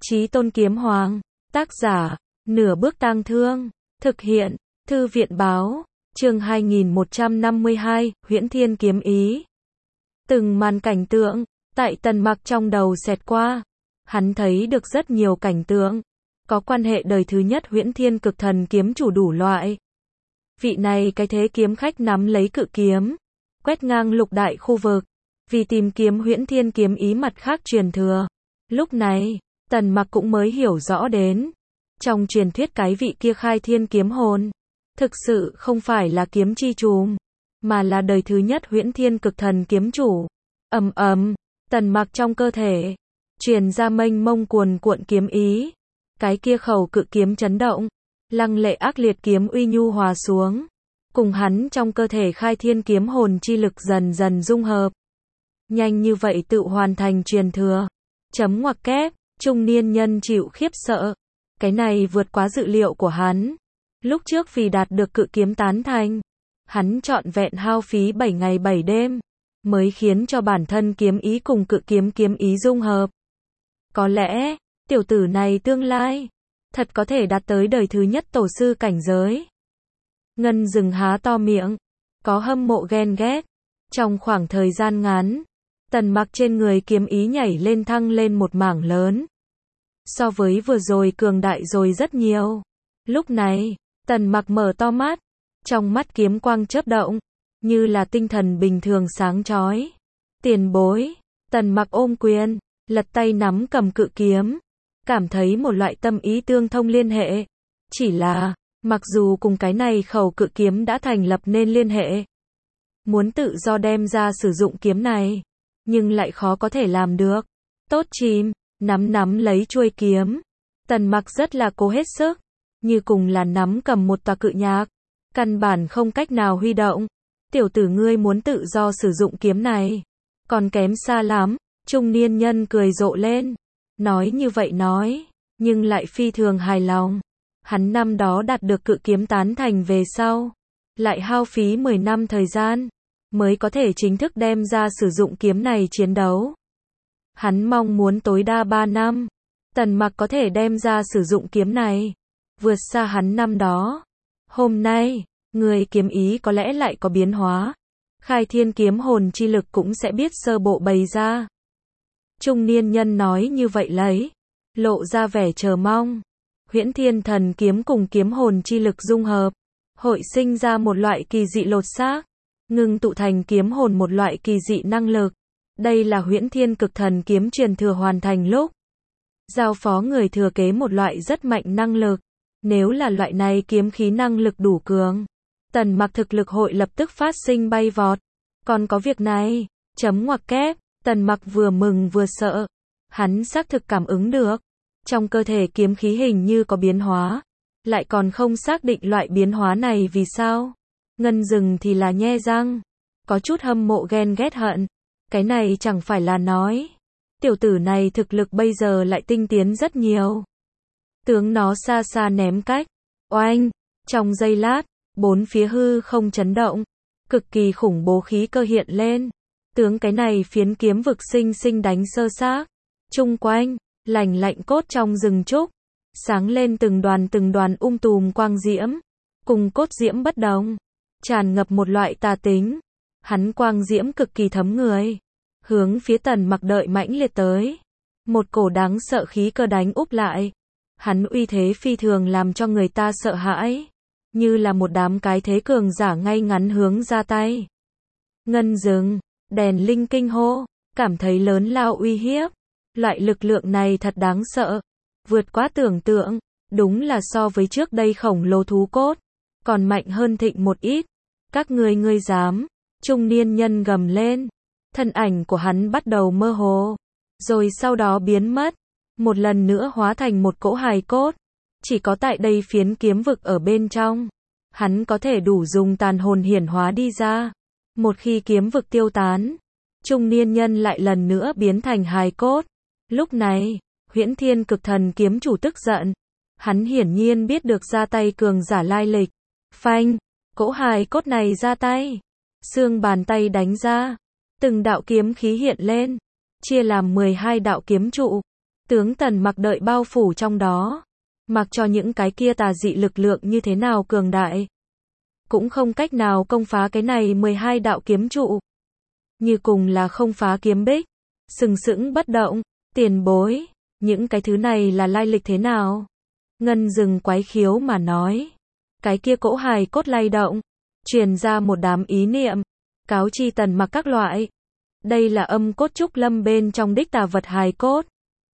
Chí Tôn Kiếm Hoàng, tác giả, Nửa Bước Tang Thương, thực hiện, Thư viện báo, chương 2152, Huyễn Thiên Kiếm Ý. Từng màn cảnh tượng, tại Tần Mặc trong đầu xẹt qua, hắn thấy được rất nhiều cảnh tượng, có quan hệ đời thứ nhất Huyễn Thiên Cực Thần kiếm chủ đủ loại. Vị này cái thế kiếm khách nắm lấy cự kiếm, quét ngang lục đại khu vực, vì tìm kiếm Huyễn Thiên kiếm ý mặt khác truyền thừa. Lúc này, Tần Mặc cũng mới hiểu rõ đến, trong truyền thuyết cái vị kia khai thiên kiếm hồn, thực sự không phải là kiếm chi trùm, mà là đời thứ nhất Huyễn Thiên Cực Thần kiếm chủ. Ầm ầm, Tần Mặc trong cơ thể truyền ra mênh mông cuồn cuộn kiếm ý, cái kia khẩu cự kiếm chấn động, lăng lệ ác liệt kiếm uy nhu hòa xuống, cùng hắn trong cơ thể khai thiên kiếm hồn chi lực dần dần dung hợp. Nhanh như vậy tự hoàn thành truyền thừa. Chấm ngoặc kép, trung niên nhân chịu khiếp sợ. Cái này vượt quá dự liệu của hắn. Lúc trước vì đạt được cự kiếm tán thành, hắn trọn vẹn hao phí 7 ngày 7 đêm, mới khiến cho bản thân kiếm ý cùng cự kiếm ý dung hợp. Có lẽ, tiểu tử này tương lai, thật có thể đạt tới đời thứ nhất tổ sư cảnh giới. Ngân Dừng há to miệng, có hâm mộ ghen ghét. Trong khoảng thời gian ngắn, Tần Mặc trên người kiếm ý nhảy lên thăng lên một mảng lớn. So với vừa rồi cường đại rồi rất nhiều. Lúc này, Tần Mặc mở to mắt, trong mắt kiếm quang chớp động, như là tinh thần bình thường sáng chói. Tiền bối, Tần Mặc ôm quyền, lật tay nắm cầm cự kiếm, cảm thấy một loại tâm ý tương thông liên hệ. Chỉ là, mặc dù cùng cái này khẩu cự kiếm đã thành lập nên liên hệ, muốn tự do đem ra sử dụng kiếm này, nhưng lại khó có thể làm được. Tốt chìm, nắm lấy chuôi kiếm. Tần Mặc rất là cố hết sức, như cùng là nắm cầm một tòa cự nhạc, căn bản không cách nào huy động. Tiểu tử ngươi muốn tự do sử dụng kiếm này, còn kém xa lắm. Trung niên nhân cười rộ lên, nói như vậy nói, nhưng lại phi thường hài lòng. Hắn năm đó đạt được cự kiếm tán thành về sau, lại hao phí 10 năm thời gian, mới có thể chính thức đem ra sử dụng kiếm này chiến đấu. Hắn mong muốn tối đa 3 năm, Tần Mặc có thể đem ra sử dụng kiếm này, vượt xa hắn năm đó. Hôm nay, người kiếm ý có lẽ lại có biến hóa, khai thiên kiếm hồn chi lực cũng sẽ biết sơ bộ bày ra. Trung niên nhân nói như vậy lấy, lộ ra vẻ chờ mong. Huyễn Thiên Thần kiếm cùng kiếm hồn chi lực dung hợp, hội sinh ra một loại kỳ dị lột xác, ngưng tụ thành kiếm hồn một loại kỳ dị năng lực. Đây là Huyễn Thiên Cực Thần kiếm truyền thừa hoàn thành lúc, giao phó người thừa kế một loại rất mạnh năng lực. Nếu là loại này kiếm khí năng lực đủ cường, Tần Mặc thực lực hội lập tức phát sinh bay vọt. Còn có việc này, chấm ngoặc kép, Tần Mặc vừa mừng vừa sợ. Hắn xác thực cảm ứng được, trong cơ thể kiếm khí hình như có biến hóa, lại còn không xác định loại biến hóa này vì sao. Ngân Dừng thì là nhe răng, có chút hâm mộ ghen ghét hận. Cái này chẳng phải là nói, tiểu tử này thực lực bây giờ lại tinh tiến rất nhiều. Tướng nó xa xa ném cách, oanh, trong giây lát, bốn phía hư không chấn động, cực kỳ khủng bố khí cơ hiện lên. Tướng cái này phiến kiếm vực sinh sinh đánh sơ xác. Chung quanh, lạnh lạnh cốt trong rừng trúc, sáng lên từng đoàn tùm quang diễm, cùng cốt diễm bất đồng, tràn ngập một loại tà tính. Hắn quang diễm cực kỳ thấm người, hướng phía Tần Mặc đợi mãnh liệt tới. Một cổ đáng sợ khí cơ đánh úp lại. Hắn uy thế phi thường làm cho người ta sợ hãi, như là một đám cái thế cường giả ngay ngắn hướng ra tay. Ngân Dừng, đèn linh kinh hô, cảm thấy lớn lao uy hiếp. Loại lực lượng này thật đáng sợ, vượt quá tưởng tượng, đúng là so với trước đây khổng lồ thú cốt, còn mạnh hơn thịnh một ít. Các ngươi dám? Trung niên nhân gầm lên, thân ảnh của hắn bắt đầu mơ hồ, rồi sau đó biến mất, một lần nữa hóa thành một cỗ hài cốt. Chỉ có tại đây phiến kiếm vực ở bên trong, hắn có thể đủ dùng tàn hồn hiển hóa đi ra. Một khi kiếm vực tiêu tán, trung niên nhân lại lần nữa biến thành hài cốt. Lúc này, Huyễn Thiên Cực Thần kiếm chủ tức giận. Hắn hiển nhiên biết được ra tay cường giả lai lịch. Phanh, cỗ hài cốt này ra tay, xương bàn tay đánh ra, từng đạo kiếm khí hiện lên, chia làm 12 đạo kiếm trụ, Tướng Tần Mặc đợi bao phủ trong đó. Mặc cho những cái kia tà dị lực lượng như thế nào cường đại, cũng không cách nào công phá cái này 12 đạo kiếm trụ. Như cùng là không phá kiếm bích, sừng sững bất động. Tiền bối, những cái thứ này là lai lịch thế nào? Ngân Dừng quái khiếu mà nói. Cái kia cỗ hài cốt lay động, truyền ra một đám ý niệm, cáo chi Tần Mặc các loại. Đây là âm cốt trúc lâm bên trong đích tà vật hài cốt.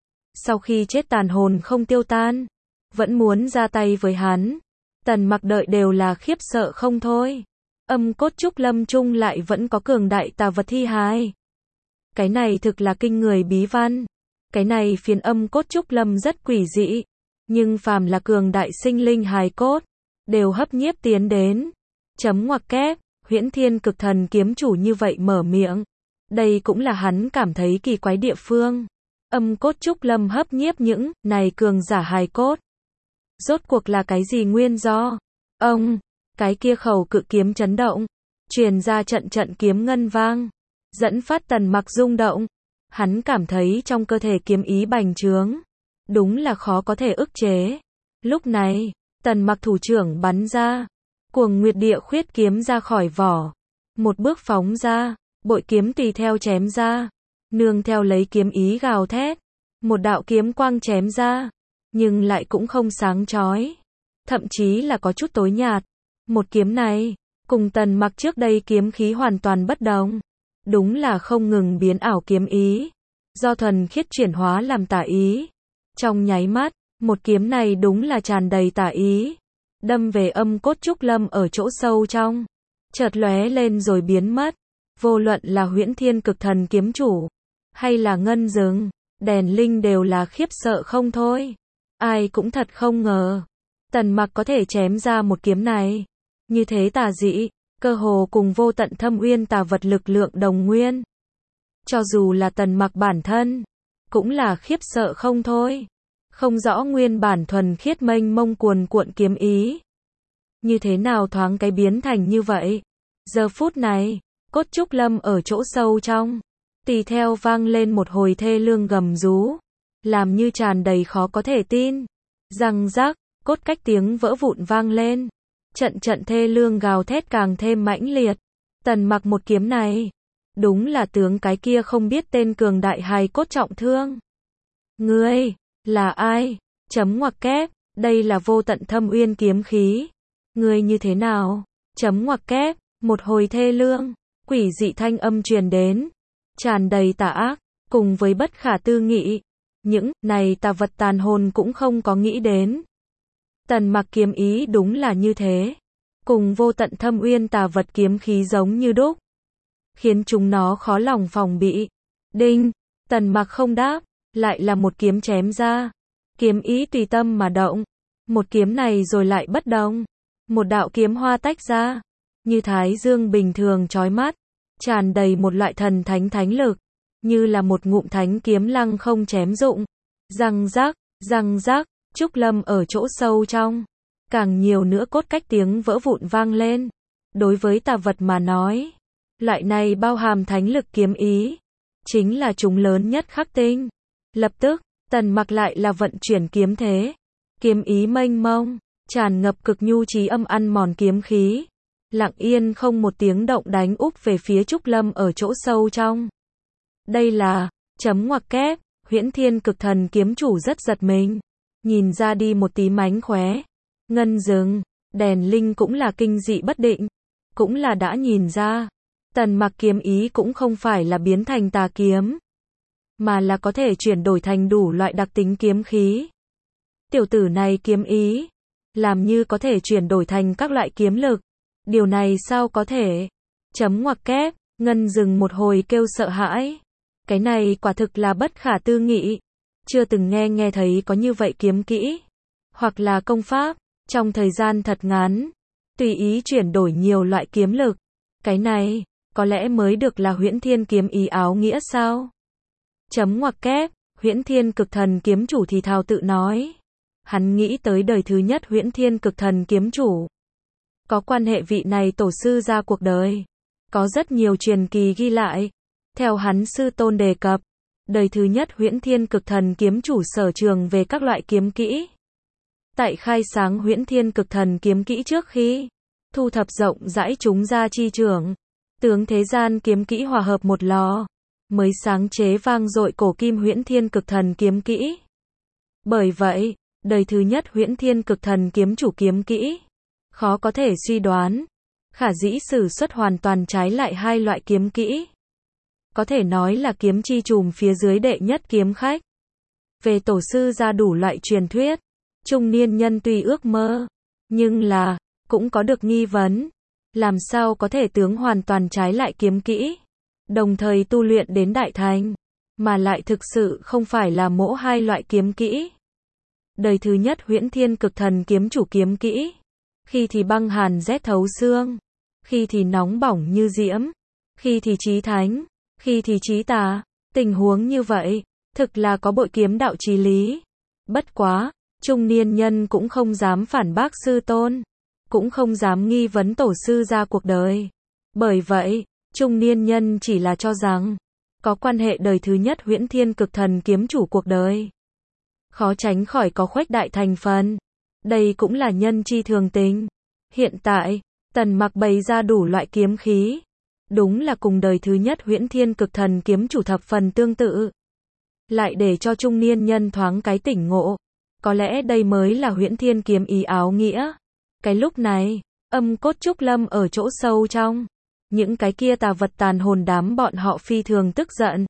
Sau khi chết tàn hồn không tiêu tan, vẫn muốn ra tay với hắn. Tần Mặc đợi đều là khiếp sợ không thôi. Âm cốt trúc lâm chung lại vẫn có cường đại tà vật thi hài. Cái này thực là kinh người bí văn. Cái này phiến âm cốt trúc lâm rất quỷ dị, nhưng phàm là cường đại sinh linh hài cốt, đều hấp nhiếp tiến đến. Chấm ngoặc kép, Huyễn Thiên Cực Thần kiếm chủ như vậy mở miệng. Đây cũng là hắn cảm thấy kỳ quái địa phương. Âm cốt trúc lâm hấp nhiếp những này cường giả hài cốt. Rốt cuộc là cái gì nguyên do? Ông, cái kia khẩu cự kiếm chấn động, truyền ra trận trận kiếm ngân vang, dẫn phát Tần Mặc rung động. Hắn cảm thấy trong cơ thể kiếm ý bành trướng, đúng là khó có thể ức chế. Lúc này, Tần Mặc thủ trưởng bắn ra, Cuồng Nguyệt Địa Khuyết kiếm ra khỏi vỏ, một bước phóng ra, bội kiếm tùy theo chém ra, nương theo lấy kiếm ý gào thét, một đạo kiếm quang chém ra, nhưng lại cũng không sáng chói, thậm chí là có chút tối nhạt. Một kiếm này, cùng Tần Mặc trước đây kiếm khí hoàn toàn bất đồng. Đúng là không ngừng biến ảo kiếm ý, do thuần khiết chuyển hóa làm tà ý. Trong nháy mắt, một kiếm này đúng là tràn đầy tà ý, đâm về âm cốt trúc lâm ở chỗ sâu trong, chợt lóe lên rồi biến mất. Vô luận là Huyễn Thiên Cực Thần kiếm chủ, hay là Ngân Dừng, Đèn Linh đều là khiếp sợ không thôi. Ai cũng thật không ngờ, Tần Mặc có thể chém ra một kiếm này, như thế tà dị, cơ hồ cùng vô tận thâm uyên tà vật lực lượng đồng nguyên. Cho dù là Tần Mặc bản thân, cũng là khiếp sợ không thôi. Không rõ nguyên bản thuần khiết mênh mông cuồn cuộn kiếm ý, như thế nào thoáng cái biến thành như vậy. Giờ phút này, cốt trúc lâm ở chỗ sâu trong, tùy theo vang lên một hồi thê lương gầm rú, làm như tràn đầy khó có thể tin. Răng rắc, cốt cách tiếng vỡ vụn vang lên. Trận trận thê lương gào thét càng thêm mãnh liệt. Tần Mặc một kiếm này, đúng là tướng cái kia không biết tên cường đại hài cốt trọng thương. Ngươi, là ai? Chấm ngoặc kép, đây là vô tận thâm uyên kiếm khí. Ngươi như thế nào? Chấm ngoặc kép, một hồi thê lương, quỷ dị thanh âm truyền đến, tràn đầy tà ác, cùng với bất khả tư nghị. Những này tà vật tàn hồn cũng không có nghĩ đến. Tần Mặc kiếm ý đúng là như thế, cùng vô tận thâm uyên tà vật kiếm khí giống như đúc, khiến chúng nó khó lòng phòng bị. Đinh, Tần Mặc không đáp, lại là một kiếm chém ra. Kiếm ý tùy tâm mà động. Một kiếm này rồi lại bất động. Một đạo kiếm hoa tách ra, như thái dương bình thường chói mắt, tràn đầy một loại thần thánh thánh lực, như là một ngụm thánh kiếm lăng không chém rụng. Răng rắc, trúc lâm ở chỗ sâu trong, càng nhiều nữa cốt cách tiếng vỡ vụn vang lên. Đối với tà vật mà nói, loại này bao hàm thánh lực kiếm ý, chính là chúng lớn nhất khắc tinh. Lập tức, Tần Mặc lại là vận chuyển kiếm thế, kiếm ý mênh mông, tràn ngập cực nhu trí âm ăn mòn kiếm khí, lặng yên không một tiếng động đánh úp về phía trúc lâm ở chỗ sâu trong. Đây là, chấm ngoặc kép, Huyễn Thiên Cực Thần kiếm chủ rất giật mình, nhìn ra đi một tí mánh khóe. Ngân Dừng, Đèn Linh cũng là kinh dị bất định, cũng là đã nhìn ra, Tần Mặc kiếm ý cũng không phải là biến thành tà kiếm, mà là có thể chuyển đổi thành đủ loại đặc tính kiếm khí. Tiểu tử này kiếm ý, làm như có thể chuyển đổi thành các loại kiếm lực. Điều này sao có thể? Chấm ngoặc kép, Ngân Dừng một hồi kêu sợ hãi. Cái này quả thực là bất khả tư nghị. Chưa từng nghe thấy có như vậy kiếm kỹ, hoặc là công pháp, trong thời gian thật ngắn, tùy ý chuyển đổi nhiều loại kiếm lực. Cái này, có lẽ mới được là Huyễn Thiên kiếm ý áo nghĩa sao? Chấm ngoặc kép, Huyễn Thiên Cực Thần kiếm chủ thì thào tự nói. Hắn nghĩ tới đời thứ nhất Huyễn Thiên Cực Thần kiếm chủ. Có quan hệ vị này tổ sư ra cuộc đời. Có rất nhiều truyền kỳ ghi lại. Theo hắn sư tôn đề cập, Đời thứ nhất Huyễn Thiên Cực Thần kiếm chủ sở trường về các loại kiếm kỹ. Tại khai sáng Huyễn Thiên Cực Thần kiếm kỹ trước khi thu thập rộng rãi chúng ra chi trưởng, tướng thế gian kiếm kỹ hòa hợp một lò, mới sáng chế vang dội cổ kim Huyễn Thiên Cực Thần kiếm kỹ. Bởi vậy, đời thứ nhất Huyễn Thiên Cực Thần kiếm chủ kiếm kỹ, khó có thể suy đoán, khả dĩ sử xuất hoàn toàn trái lại hai loại kiếm kỹ. Có thể nói là kiếm chi trùm phía dưới đệ nhất kiếm khách. Về tổ sư ra đủ loại truyền thuyết, trung niên nhân tuy ước mơ, nhưng là, cũng có được nghi vấn. Làm sao có thể tướng hoàn toàn trái lại kiếm kỹ, đồng thời tu luyện đến đại thành, mà lại thực sự không phải là mỗi hai loại kiếm kỹ. Đời thứ nhất Huyễn Thiên Cực Thần kiếm chủ kiếm kỹ, khi thì băng hàn rét thấu xương, khi thì nóng bỏng như diễm, khi thì chí thánh, khi thì chí tà. Tình huống như vậy, thực là có bội kiếm đạo chí lý. Bất quá, trung niên nhân cũng không dám phản bác sư tôn, cũng không dám nghi vấn tổ sư ra cuộc đời. Bởi vậy, trung niên nhân chỉ là cho rằng, có quan hệ đời thứ nhất Huyễn Thiên Cực Thần kiếm chủ cuộc đời, khó tránh khỏi có khuếch đại thành phần. Đây cũng là nhân chi thường tình. Hiện tại, Tần Mặc bày ra đủ loại kiếm khí, đúng là cùng đời thứ nhất Huyễn Thiên Cực Thần kiếm chủ thập phần tương tự. Lại để cho trung niên nhân thoáng cái tỉnh ngộ, có lẽ đây mới là Huyễn Thiên kiếm ý áo nghĩa. Cái lúc này, Âm Cốt Trúc Lâm ở chỗ sâu trong, những cái kia tà vật tàn hồn đám bọn họ phi thường tức giận,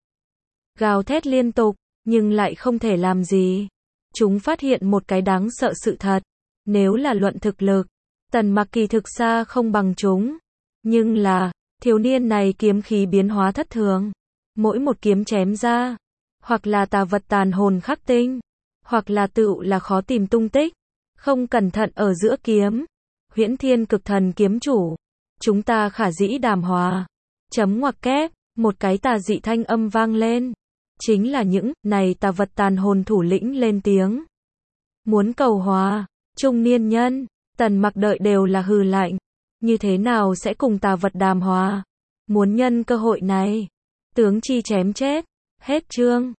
gào thét liên tục, nhưng lại không thể làm gì. Chúng phát hiện một cái đáng sợ sự thật, nếu là luận thực lực, Tần Mặc kỳ thực xa không bằng chúng. Nhưng là, thiếu niên này kiếm khí biến hóa thất thường, mỗi một kiếm chém ra, hoặc là tà vật tàn hồn khắc tinh, hoặc là tựu là khó tìm tung tích, không cẩn thận ở giữa kiếm. Huyễn Thiên Cực Thần kiếm chủ, chúng ta khả dĩ đàm hòa. Chấm ngoặc kép, một cái tà dị thanh âm vang lên. Chính là những này tà vật tàn hồn thủ lĩnh lên tiếng. Muốn cầu hòa, trung niên nhân, Tần Mặc đợi đều là hừ lạnh. Như thế nào sẽ cùng tà vật đàm hòa? Muốn nhân cơ hội này, tướng chi chém chết. Hết chương.